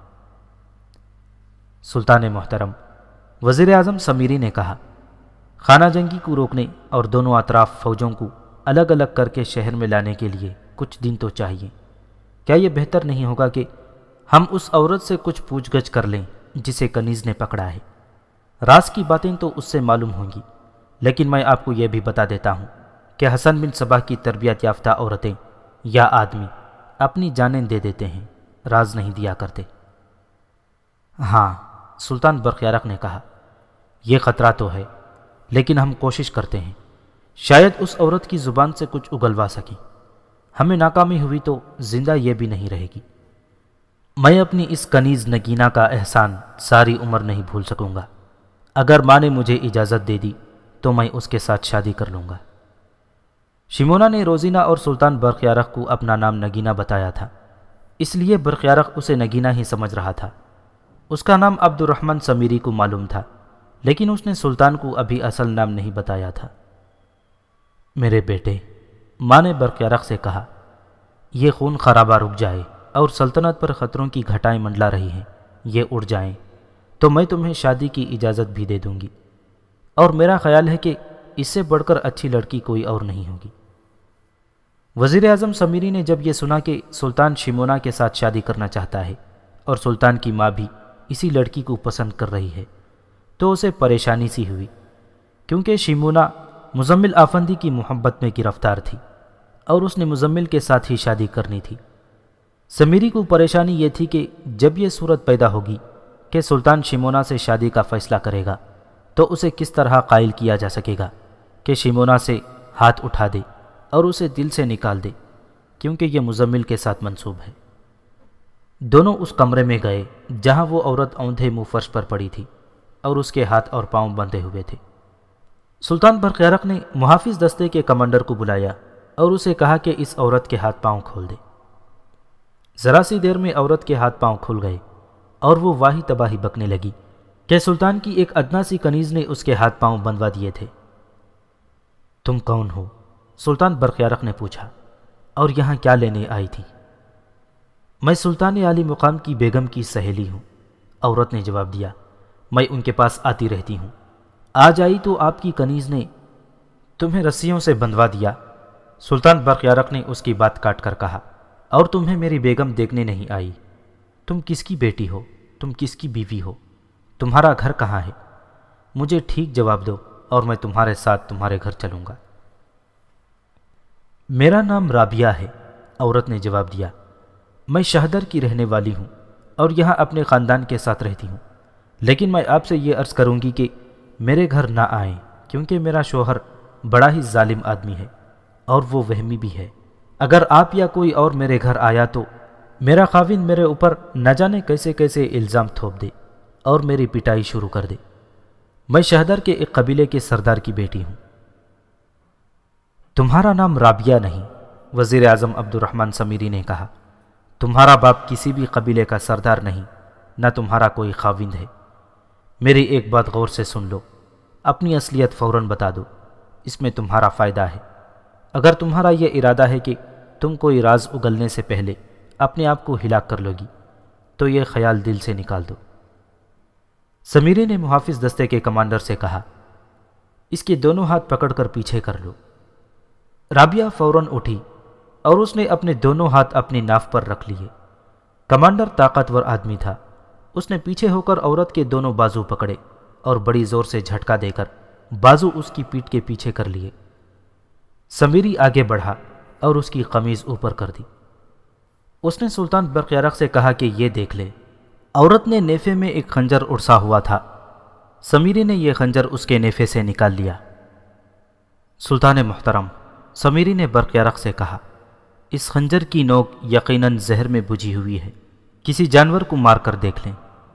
سلطان محترم، وزیر اعظم سمیری نے کہا، خانہ جنگی کو روکنے اور دونوں اطراف فوجوں کو الگ الگ کر کے شہر میں لانے کے لیے کچھ دن تو چاہیے۔ کیا یہ بہتر نہیں ہوگا کہ ہم اس عورت سے کچھ پوچھ گچھ کر لیں جسے کنیز نے پکڑا ہے؟ راز کی باتیں تو اس سے معلوم ہوں گی، لیکن میں آپ کو یہ بھی بتا دیتا ہوں کہ حسن بن صباح کی تربیت یافتہ عورتیں یا آدمی اپنی جانیں دے دیتے ہیں، راز نہیں دیا کرتے۔ ہاں، سلطان برق یارق نے کہا، یہ خطرہ تو ہے، لیکن ہم کوشش کرتے ہیں، شاید اس عورت کی زبان سے کچھ اگلوا سکیں۔ ہمیں ناکامی ہوئی تو زندہ یہ بھی نہیں رہے گی۔ میں اپنی اس کنیز نگینہ کا احسان ساری عمر نہیں بھول سکوں گا۔ اگر ماں نے مجھے اجازت دے دی تو میں اس کے ساتھ شادی کر لوں گا۔ شمونا نے روزینہ اور سلطان برق یارق کو اپنا نام نگینہ بتایا تھا، اس لیے برق یارق اسے نگینہ ہی سمجھ رہا تھا۔ اس کا نام عبد الرحمن سمیری کو معلوم تھا، لیکن اس نے سلطان کو ابھی اصل نام نہیں بتایا تھا۔ میرے بیٹے، ماں نے برق یارق سے کہا، یہ خون خرابہ رک جائے اور سلطنت پر خطروں کی گھٹائیں منڈلا رہی ہیں، یہ اڑ جائیں تو میں تمہیں شادی کی اجازت بھی دے دوں گی، اور میرا خیال ہے کہ اس سے بڑھ کر اچھی لڑکی کوئی اور نہیں ہوگی۔ وزیر اعظم سمیری نے جب یہ سنا کہ سلطان شمونا کے ساتھ شادی کرنا چاہتا ہے اور سلطان کی ماں بھی اسی لڑکی کو پسند کر رہی ہے، تو اسے پریشانی سی ہوئی، کیونکہ شمونا مزمل آفندی کی محبت میں گرفتار تھی اور اس نے مزمل کے ساتھ ہی شادی کرنی تھی۔ سمیری کو پریشانی یہ تھی کہ جب یہ صورت پیدا ہوگی کہ سلطان شمونا سے شادی کا فیصلہ کرے گا تو اسے کس طرح قائل کیا جا سکے گا کہ شمونا سے ہاتھ اٹھا دے اور اسے دل سے نکال دے، کیونکہ یہ مزمل کے ساتھ منسوب ہے۔ دونوں اس کمرے میں گئے جہاں وہ عورت اوندھے منہ فرش پر پڑی تھی اور اس کے ہاتھ اور پاؤں بندھے ہوئے تھے۔ سلطان برق یارق نے محافظ دستے کے کمانڈر کو بلایا اور اسے کہا کہ اس عورت کے ہاتھ پاؤں کھول دے۔ ذرا سی دیر میں عورت کے ہاتھ پاؤں کھل گئے اور وہ واہی تباہی بکنے لگی کہ سلطان کی ایک ادنا سی کنیز نے اس کے ہاتھ پاؤں بندھوا دیے تھے۔ تم کون ہو؟ سلطان برق یارق نے پوچھا، اور یہاں کیا لینے آئی تھی؟ میں سلطان عالی مقام کی بیگم کی سہیلی ہوں، عورت نے جواب دیا۔ میں ان کے پاس آتی رہتی ہوں، آج آئی تو آپ کی کنیز نے تمہیں رسیوں سے بندھوا دیا۔ سلطان برق یارق نے اس کی بات کاٹ کر کہا، اور تمہیں میری بیگم دیکھنے نہیں آئی؟ تم کس کی بیٹی ہو؟ تم کس کی بیوی ہو؟ تمہارا گھر کہاں ہے؟ مجھے ٹھیک جواب دو اور میں تمہارے ساتھ تمہارے گھر چلوں گا۔ میرا نام رابعہ ہے، عورت نے جواب دیا۔ میں شہدر کی رہنے والی ہوں اور یہاں اپنے خاندان کے ساتھ رہتی ہوں، لیکن میں آپ سے یہ عرض کروں گی کہ میرے گھر نہ آئیں، کیونکہ میرا شوہر بڑا ہی ظالم آدمی ہے اور وہ وہمی بھی ہے۔ اگر آپ یا کوئی اور میرے گھر آیا تو میرا خاوند میرے اوپر نہ جانے کیسے کیسے الزام تھوپ دے اور میری پٹائی شروع کر دے۔ میں شہدر کے ایک قبیلے کے سردار کی بیٹی ہوں۔ تمہارا نام رابعہ نہیں، وزیر اعظم عبد الرحمن سمیری نے کہا۔ تمہارا باپ کسی بھی قبیلے کا سردار نہیں، نہ تمہارا کوئی خاوند ہے۔ میری ایک بات غور سے سن لو، اپنی اصلیت فوراً بتا دو، اس میں تمہارا فائدہ ہے۔ اگر تمہارا یہ ارادہ ہے کہ تم کوئی راز اگلنے سے پہلے اپنے آپ کو ہلاک کر لو گی تو یہ خیال دل سے نکال دو۔ سمیری نے محافظ دستے کے کمانڈر سے کہا، اس کے دونوں ہاتھ پکڑ کر پیچھے کر لو۔ رابعہ فوراً اٹھی اور اس نے اپنے دونوں ہاتھ اپنی ناف پر رکھ لیے۔ کمانڈر طاقتور آدمی تھا، اس نے پیچھے ہو کر عورت کے دونوں بازو پکڑے اور بڑی زور سے جھٹکا دے کر بازو اس کی پیٹھ کے پیچھے کر لیے۔ سمیری آگے بڑھا اور اس کی قمیض اوپر کر دی۔ اس نے سلطان برق یارق سے کہا کہ یہ دیکھ لے۔ عورت نے نیفے میں ایک خنجر اڑسا ہوا تھا، سمیری نے یہ خنجر اس کے نیفے سے نکال لیا۔ سلطان محترم، سمیری نے برق یارق سے کہا، اس خنجر کی نوک یقیناً زہر میں بجھی ہوئی ہے، کسی جانور کو مار کر دیکھ لیں۔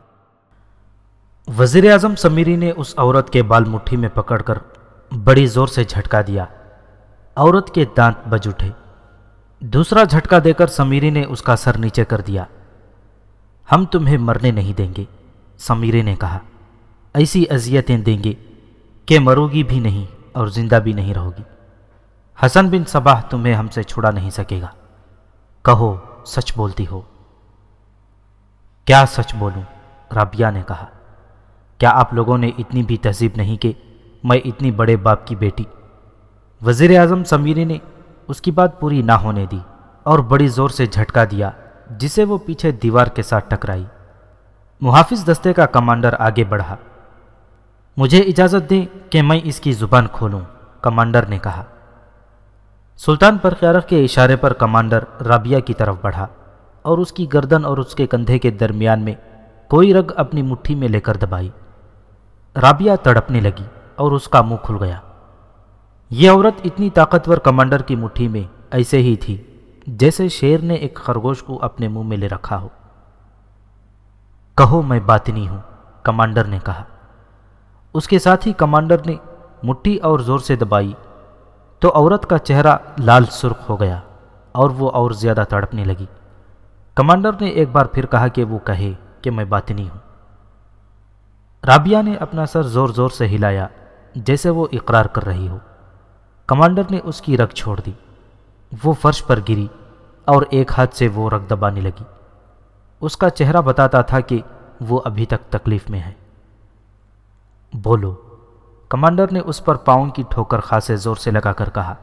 وزیر اعظم سمیری نے اس عورت کے بال مٹھی میں پکڑ کر بڑی زور سے جھٹکا دیا۔ عورت کے دانت بج اٹھے۔ دوسرا جھٹکا دے کر سمیری نے اس کا سر نیچے کر دیا۔ ہم تمہیں مرنے نہیں دیں گے، سمیری نے کہا، ایسی اذیتیں دیں گے کہ مرو گی بھی نہیں اور زندہ بھی نہیں رہو گی۔ حسن بن صباح تمہیں ہم سے چھڑا نہیں سکے گا۔ کہو سچ بولتی ہو؟ کیا سچ بولوں؟ رابعہ نے کہا، کیا آپ لوگوں نے اتنی بھی تہذیب نہیں کہ میں اتنی بڑے باپ کی بیٹی؟ وزیر اعظم سمیری نے اس کی بات پوری نہ ہونے دی اور بڑی زور سے جھٹکا دیا جسے وہ پیچھے دیوار کے ساتھ ٹکرائی۔ محافظ دستے کا کمانڈر آگے بڑھا۔ مجھے اجازت دیں کہ میں اس کی زبان کھولوں، کمانڈر نے کہا۔ سلطان برق یارق کے اشارے پر کمانڈر رابعہ کی طرف بڑھا اور اس کی گردن اور اس کے کندھے کے درمیان میں کوئی رگ اپنی مٹھی میں لے کر دبائی۔ رابعہ تڑپنے لگی اور اس کا منہ کھل گیا۔ یہ عورت اتنی طاقتور کمانڈر کی مٹھی میں ایسے ہی تھی جیسے شیر نے ایک خرگوش کو اپنے منہ میں لے رکھا ہو۔ کہو میں باطنی ہوں، کمانڈر نے کہا۔ اس کے ساتھ ہی کمانڈر نے مٹھی اور زور سے دبائی تو عورت کا چہرہ لال سرخ ہو گیا اور وہ اور زیادہ تڑپنے لگی۔ کمانڈر نے ایک بار پھر کہا کہ وہ کہے کہ میں باطنی ہوں۔ رابعہ نے اپنا سر زور زور سے ہلایا جیسے وہ اقرار کر رہی ہو۔ کمانڈر نے اس کی رگ چھوڑ دی، وہ فرش پر گری اور ایک ہاتھ سے وہ رگ دبانے لگی۔ اس کا چہرہ بتاتا تھا کہ وہ ابھی تک تکلیف میں ہے۔ بولو، کمانڈر نے اس پر پاؤں کی ٹھوکر خاصے زور سے لگا کر کہا۔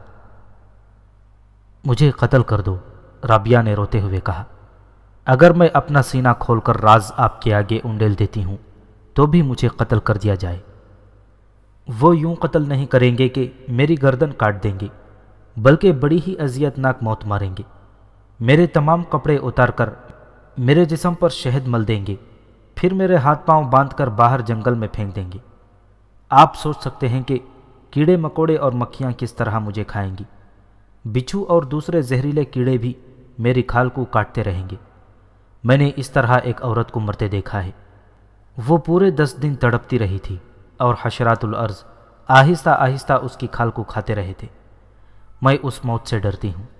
مجھے قتل کر دو، رابعہ نے روتے ہوئے کہا۔ اگر میں اپنا سینہ کھول کر راز آپ کے آگے انڈیل دیتی ہوں تو بھی مجھے قتل کر دیا جائے۔ وہ یوں قتل نہیں کریں گے کہ میری گردن کاٹ دیں گے، بلکہ بڑی ہی اذیت ناک موت ماریں گے۔ میرے تمام کپڑے اتار کر میرے جسم پر شہد مل دیں گے، پھر میرے ہاتھ پاؤں باندھ کر باہر جنگل میں پھینک دیں گے۔ آپ سوچ سکتے ہیں کہ کیڑے مکوڑے اور مکھیاں کس طرح مجھے کھائیں گی۔ بچھو اور دوسرے زہریلے کیڑے بھی میری کھال کو کاٹتے رہیں گے۔ میں نے اس طرح ایک عورت کو مرتے دیکھا ہے۔ وہ پورے 10 دن تڑپتی رہی تھی اور حشرات الارض آہستہ آہستہ اس کی کھال کو کھاتے رہے تھے۔ میں اس موت سے ڈرتی ہوں۔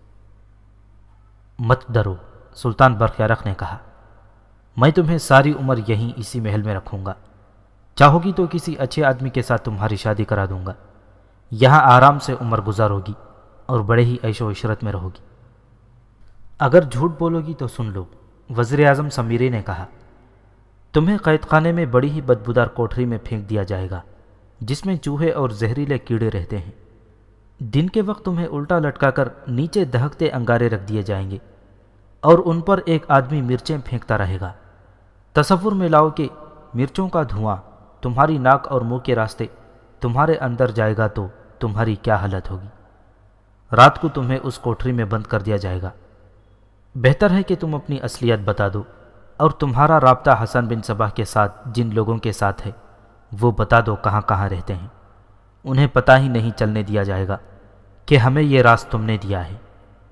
مت ڈرو، سلطان برق یارق نے کہا۔ میں تمہیں ساری عمر یہیں اسی محل میں رکھوں گا۔ چاہو گی تو کسی اچھے آدمی کے ساتھ تمہاری شادی کرا دوں گا۔ یہاں آرام سے عمر گزارو گی اور بڑے ہی عیش و عشرت میں رہو گی۔ اگر جھوٹ بولو گی تو سن لو، وزیر اعظم سمیری نے کہا۔ تمہیں قید خانے میں بڑی ہی بدبودار کوٹری میں پھینک دیا جائے گا جس میں چوہے اور زہریلے کیڑے رہتے ہیں۔ دن کے وقت تمہیں الٹا لٹکا کر نیچے دہکتے انگارے رکھ دیے جائیں گے اور ان پر ایک آدمی مرچیں پھینکتا رہے گا۔ تصور میں لاؤ کہ مرچوں کا دھواں تمہاری ناک اور منہ کے راستے تمہارے اندر جائے گا تو تمہاری کیا حالت ہوگی۔ رات کو تمہیں اس کوٹری میں بند کر دیا جائے گا۔ بہتر ہے کہ تم اپنی اصلیت بتا دو اور تمہارا رابطہ حسن بن صباح کے ساتھ جن لوگوں کے ساتھ ہے وہ بتا دو کہاں کہاں رہتے ہیں انہیں پتہ ہی نہیں چلنے دیا جائے گا کہ ہمیں یہ راز تم نے دیا ہے۔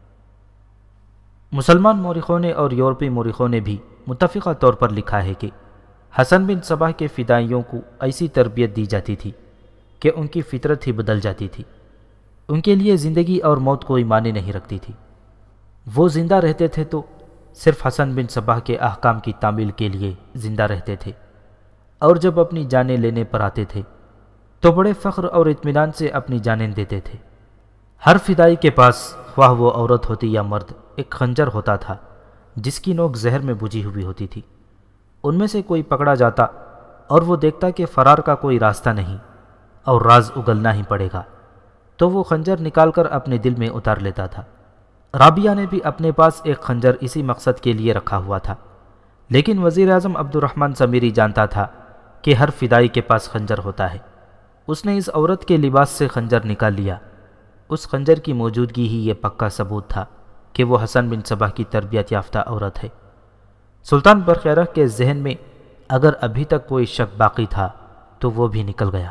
مسلمان مورخوں نے اور یورپی مورخوں نے بھی متفقہ طور پر لکھا ہے کہ حسن بن صباح کے فدائیوں کو ایسی تربیت دی جاتی تھی کہ ان کی فطرت ہی بدل جاتی تھی۔ ان کے لیے زندگی اور موت کوئی معنی نہیں رکھتی تھی۔ وہ زندہ رہتے تھے تو صرف حسن بن صباح کے احکام کی تعمیل کے لیے زندہ رہتے تھے، اور جب اپنی جانیں لینے پر آتے تھے تو بڑے فخر اور اطمینان سے اپنی جانیں دیتے تھے۔ ہر فدائی کے پاس، خواہ وہ عورت ہوتی یا مرد، ایک خنجر ہوتا تھا جس کی نوک زہر میں بجھی ہوئی ہوتی تھی۔ ان میں سے کوئی پکڑا جاتا اور وہ دیکھتا کہ فرار کا کوئی راستہ نہیں اور راز اگلنا ہی پڑے گا، تو وہ خنجر نکال کر اپنے دل میں اتار لیتا تھا۔ رابعہ نے بھی اپنے پاس ایک خنجر اسی مقصد کے لیے رکھا ہوا تھا، لیکن وزیر اعظم عبد الرحمن سمیری جانتا تھا کہ ہر فدائی کے پاس خنجر ہوتا ہے۔ اس نے اس عورت کے لباس سے خنجر نکال لیا۔ اس خنجر کی موجودگی ہی یہ پکا ثبوت تھا کہ وہ حسن بن صباح کی تربیت یافتہ عورت ہے۔ سلطان برقیرہ کے ذہن میں اگر ابھی تک کوئی شک باقی تھا تو وہ بھی نکل گیا۔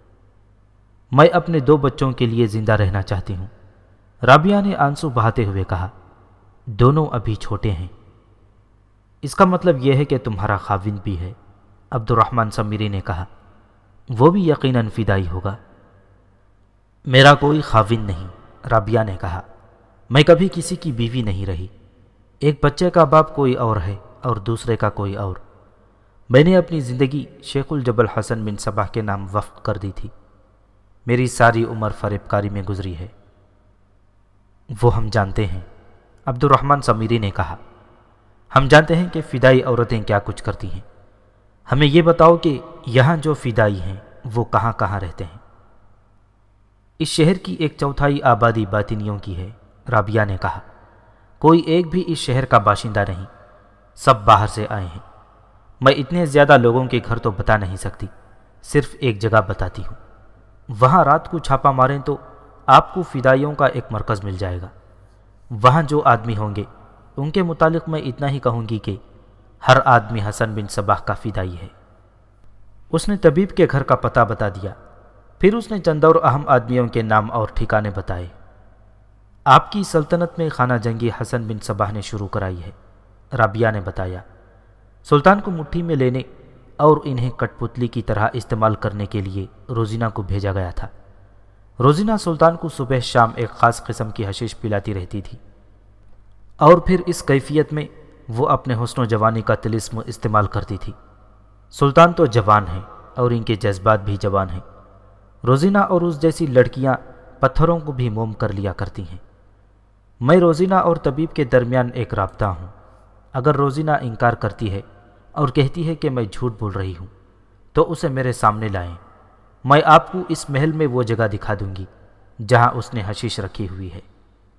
میں اپنے 2 بچوں کے لیے زندہ رہنا چاہتی ہوں، رابعہ نے آنسو بہاتے ہوئے کہا۔ دونوں ابھی چھوٹے ہیں۔ اس کا مطلب یہ ہے کہ تمہارا خاوند بھی ہے، عبد الرحمن سمیری نے کہا۔ وہ بھی یقیناً فدائی ہوگا۔ میرا کوئی خاوند نہیں، رابعہ نے کہا۔ میں کبھی کسی کی بیوی نہیں رہی۔ ایک بچے کا باپ کوئی اور ہے اور دوسرے کا کوئی اور۔ میں نے اپنی زندگی شیخ الجبل حسن بن صباح کے نام وقف کر دی تھی۔ میری ساری عمر فریب کاری میں گزری ہے۔ وہ ہم جانتے ہیں، عبد الرحمن سمیری نے کہا۔ ہم جانتے ہیں کہ فدائی عورتیں کیا کچھ کرتی ہیں۔ ہمیں یہ بتاؤ کہ یہاں جو فدائی ہیں وہ کہاں کہاں رہتے ہیں؟ اس شہر کی 1/4 آبادی باطنیوں کی ہے، رابعہ نے کہا۔ کوئی ایک بھی اس شہر کا باشندہ نہیں، سب باہر سے آئے ہیں۔ میں اتنے زیادہ لوگوں کے گھر تو بتا نہیں سکتی، صرف ایک جگہ بتاتی ہوں۔ وہاں رات کو چھاپا ماریں تو آپ کو فدائیوں کا ایک مرکز مل جائے گا۔ وہاں جو آدمی ہوں گے ان کے متعلق میں اتنا ہی کہوں گی کہ ہر آدمی حسن بن صباح کا فدائی ہے۔ اس نے طبیب کے گھر کا پتہ بتا دیا، پھر اس نے چند اور اہم آدمیوں کے نام اور ٹھکانے بتائے۔ آپ کی سلطنت میں خانہ جنگی حسن بن صباح نے شروع کرائی ہے، رابعہ نے بتایا۔ سلطان کو مٹھی میں لینے اور انہیں کٹ پتلی کی طرح استعمال کرنے کے لیے روزینہ کو بھیجا گیا تھا۔ روزینہ سلطان کو صبح شام ایک خاص قسم کی حشیش پلاتی رہتی تھی، اور پھر اس کیفیت میں وہ اپنے حسن و جوانی کا طلسم استعمال کرتی تھی۔ سلطان تو جوان ہیں اور ان کے جذبات بھی جوان ہیں۔ روزینہ اور اس جیسی لڑکیاں پتھروں کو بھی موم کر لیا کرتی ہیں۔ میں روزینہ اور طبیب کے درمیان ایک رابطہ ہوں۔ اگر روزینہ انکار کرتی ہے اور کہتی ہے کہ میں جھوٹ بول رہی ہوں تو اسے میرے سامنے لائیں۔ میں آپ کو اس محل میں وہ جگہ دکھا دوں گی جہاں اس نے حشیش رکھی ہوئی ہے۔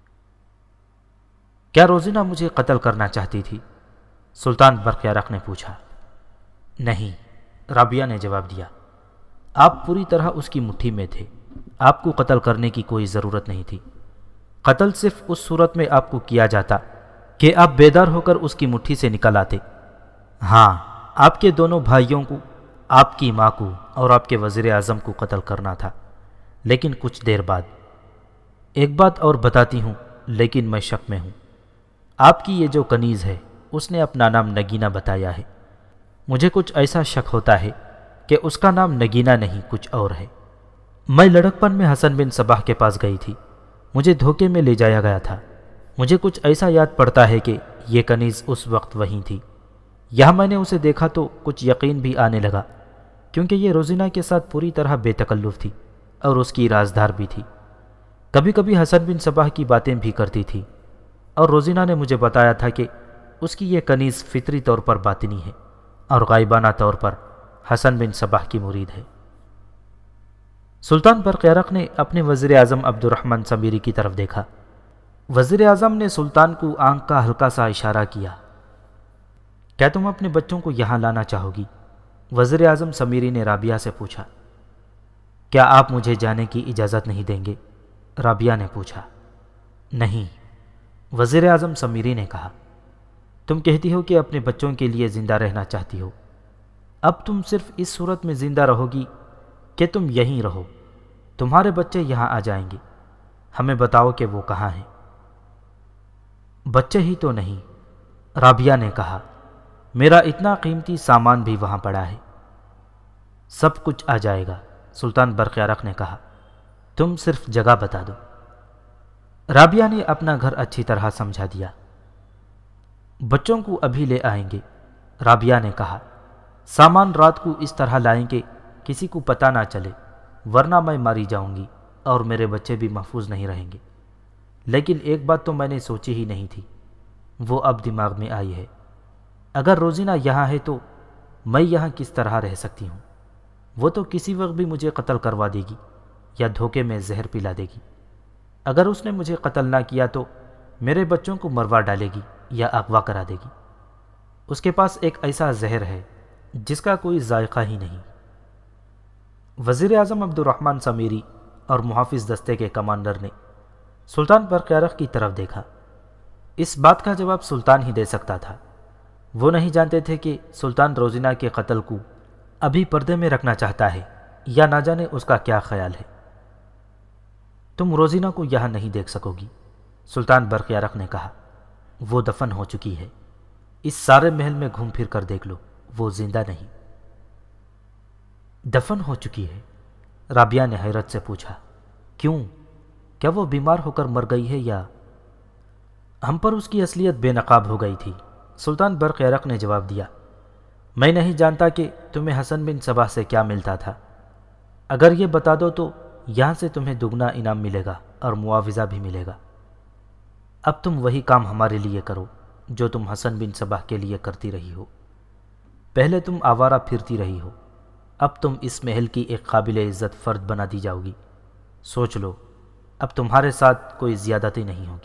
کیا روزینہ مجھے قتل کرنا چاہتی تھی؟ سلطان برقیارق نے پوچھا۔ نہیں، رابعہ نے جواب دیا۔ آپ پوری طرح اس کی مٹھی میں تھے، آپ کو قتل کرنے کی کوئی ضرورت نہیں تھی۔ قتل صرف اس صورت میں آپ کو کیا جاتا کہ آپ بیدار ہو کر اس کی مٹھی سے نکل آتے۔ ہاں، آپ کے دونوں بھائیوں کو، آپ کی ماں کو اور آپ کے وزیر اعظم کو قتل کرنا تھا، لیکن کچھ دیر بعد۔ ایک بات اور بتاتی ہوں، لیکن میں شک میں ہوں۔ آپ کی یہ جو کنیز ہے اس نے اپنا نام نگینہ بتایا ہے۔ مجھے کچھ ایسا شک ہوتا ہے کہ اس کا نام نگینہ نہیں کچھ اور ہے۔ میں لڑکپن میں حسن بن صباح کے پاس گئی تھی، مجھے دھوکے میں لے جایا گیا تھا۔ مجھے کچھ ایسا یاد پڑتا ہے کہ یہ کنیز اس وقت وہیں تھی۔ یہاں میں نے اسے دیکھا تو کچھ یقین بھی آنے لگا، کیونکہ یہ روزینہ کے ساتھ پوری طرح بے تکلف تھی اور اس کی رازدار بھی تھی۔ کبھی کبھی حسن بن صباح کی باتیں بھی کرتی تھی، اور روزینہ نے مجھے بتایا تھا کہ اس کی یہ کنیز فطری طور پر باطنی ہے اور غائبانہ طور پر حسن بن صباح کی مرید ہے۔ سلطان برقیارق نے اپنے وزیر اعظم عبد الرحمن سمیری کی طرف دیکھا۔ وزیر اعظم نے سلطان کو آنکھ کا ہلکا سا اشارہ کیا۔ کیا تم اپنے بچوں کو یہاں لانا چاہو گی؟ وزیر اعظم سمیری نے رابعہ سے پوچھا۔ کیا آپ مجھے جانے کی اجازت نہیں دیں گے؟ رابعہ نے پوچھا۔ نہیں، وزیر اعظم سمیری نے کہا۔ تم کہتی ہو کہ اپنے بچوں کے لیے زندہ رہنا چاہتی ہو۔ اب تم صرف اس صورت میں زندہ رہو گی کہ تم یہیں رہو۔ تمہارے بچے یہاں آ جائیں گے، ہمیں بتاؤ کہ وہ کہاں ہیں۔ بچے ہی تو نہیں، رابعہ نے کہا، میرا اتنا قیمتی سامان بھی وہاں پڑا ہے۔ سب کچھ آ جائے گا، سلطان برق یارق نے کہا، تم صرف جگہ بتا دو۔ رابعہ نے اپنا گھر اچھی طرح سمجھا دیا۔ بچوں کو ابھی لے آئیں گے، رابعہ نے کہا، سامان رات کو اس طرح لائیں کہ کسی کو پتہ نہ چلے، ورنہ میں ماری جاؤں گی اور میرے بچے بھی محفوظ نہیں رہیں گے۔ لیکن ایک بات تو میں نے سوچی ہی نہیں تھی، وہ اب دماغ میں آئی ہے۔ اگر روزینہ یہاں ہے تو میں یہاں کس طرح رہ سکتی ہوں؟ وہ تو کسی وقت بھی مجھے قتل کروا دے گی یا دھوکے میں زہر پلا دے گی۔ اگر اس نے مجھے قتل نہ کیا تو میرے بچوں کو مروا ڈالے گی یا اغوا کرا دے گی۔ اس کے پاس ایک ایسا زہر ہے جس کا کوئی ذائقہ ہی نہیں۔ وزیر اعظم عبد الرحمن سمیری اور محافظ دستے کے کمانڈر نے سلطان برق یارق کی طرف دیکھا۔ اس بات کا جواب سلطان ہی دے سکتا تھا۔ وہ نہیں جانتے تھے کہ سلطان روزینہ کے قتل کو ابھی پردے میں رکھنا چاہتا ہے یا نہ جانے اس کا کیا خیال ہے۔ تم روزینہ کو یہاں نہیں دیکھ سکو گی، سلطان برق یارق نے کہا، وہ دفن ہو چکی ہے۔ اس سارے محل میں گھوم پھر کر دیکھ لو، وہ زندہ نہیں۔ دفن ہو چکی ہے؟ رابعہ نے حیرت سے پوچھا، کیوں؟ کیا وہ بیمار ہو کر مر گئی ہے یا؟ ہم پر اس کی اصلیت بے نقاب ہو گئی تھی، سلطان برق یارق نے جواب دیا۔ میں نہیں جانتا کہ تمہیں حسن بن صباح سے کیا ملتا تھا۔ اگر یہ بتا دو تو یہاں سے تمہیں دگنا انعام ملے گا اور معاوضہ بھی ملے گا۔ اب تم وہی کام ہمارے لیے کرو جو تم حسن بن صباح کے لیے کرتی رہی ہو۔ پہلے تم آوارہ پھرتی رہی ہو، اب تم اس محل کی ایک قابل عزت فرد بنا دی جاؤ گی۔ سوچ لو، اب تمہارے ساتھ کوئی زیادتی نہیں ہوگی۔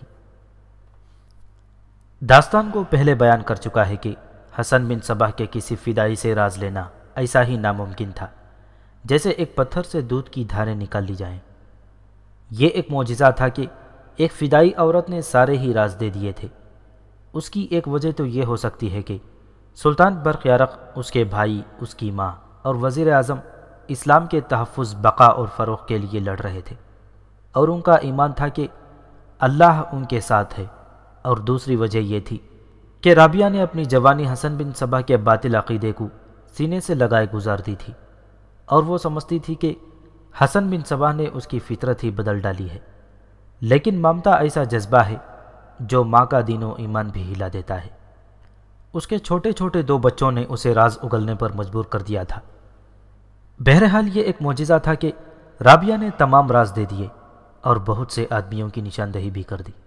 داستان کو پہلے بیان کر چکا ہے کہ حسن بن صباح کے کسی فدائی سے راز لینا ایسا ہی ناممکن تھا جیسے ایک پتھر سے دودھ کی دھاریں نکال لی جائیں۔ یہ ایک معجزہ تھا کہ ایک فدائی عورت نے سارے ہی راز دے دیے تھے۔ اس کی ایک وجہ تو یہ ہو سکتی ہے کہ سلطان برق یارق، اس کے بھائی، اس کی ماں اور وزیر اعظم اسلام کے تحفظ، بقا اور فروغ کے لیے لڑ رہے تھے، اور ان کا ایمان تھا کہ اللہ ان کے ساتھ ہے۔ اور دوسری وجہ یہ تھی کہ رابعہ نے اپنی جوانی حسن بن صباح کے باطل عقیدے کو سینے سے لگائے گزار دی تھی، اور وہ سمجھتی تھی کہ حسن بن صباح نے اس کی فطرت ہی بدل ڈالی ہے۔ لیکن ممتا ایسا جذبہ ہے جو ماں کا دین و ایمان بھی ہلا دیتا ہے۔ اس کے چھوٹے چھوٹے 2 بچوں نے اسے راز اگلنے پر مجبور کر دیا تھا۔ بہرحال یہ ایک معجزہ تھا کہ رابعہ نے تمام راز دے دیے اور بہت سے آدمیوں کی نشاندہی بھی کر دی۔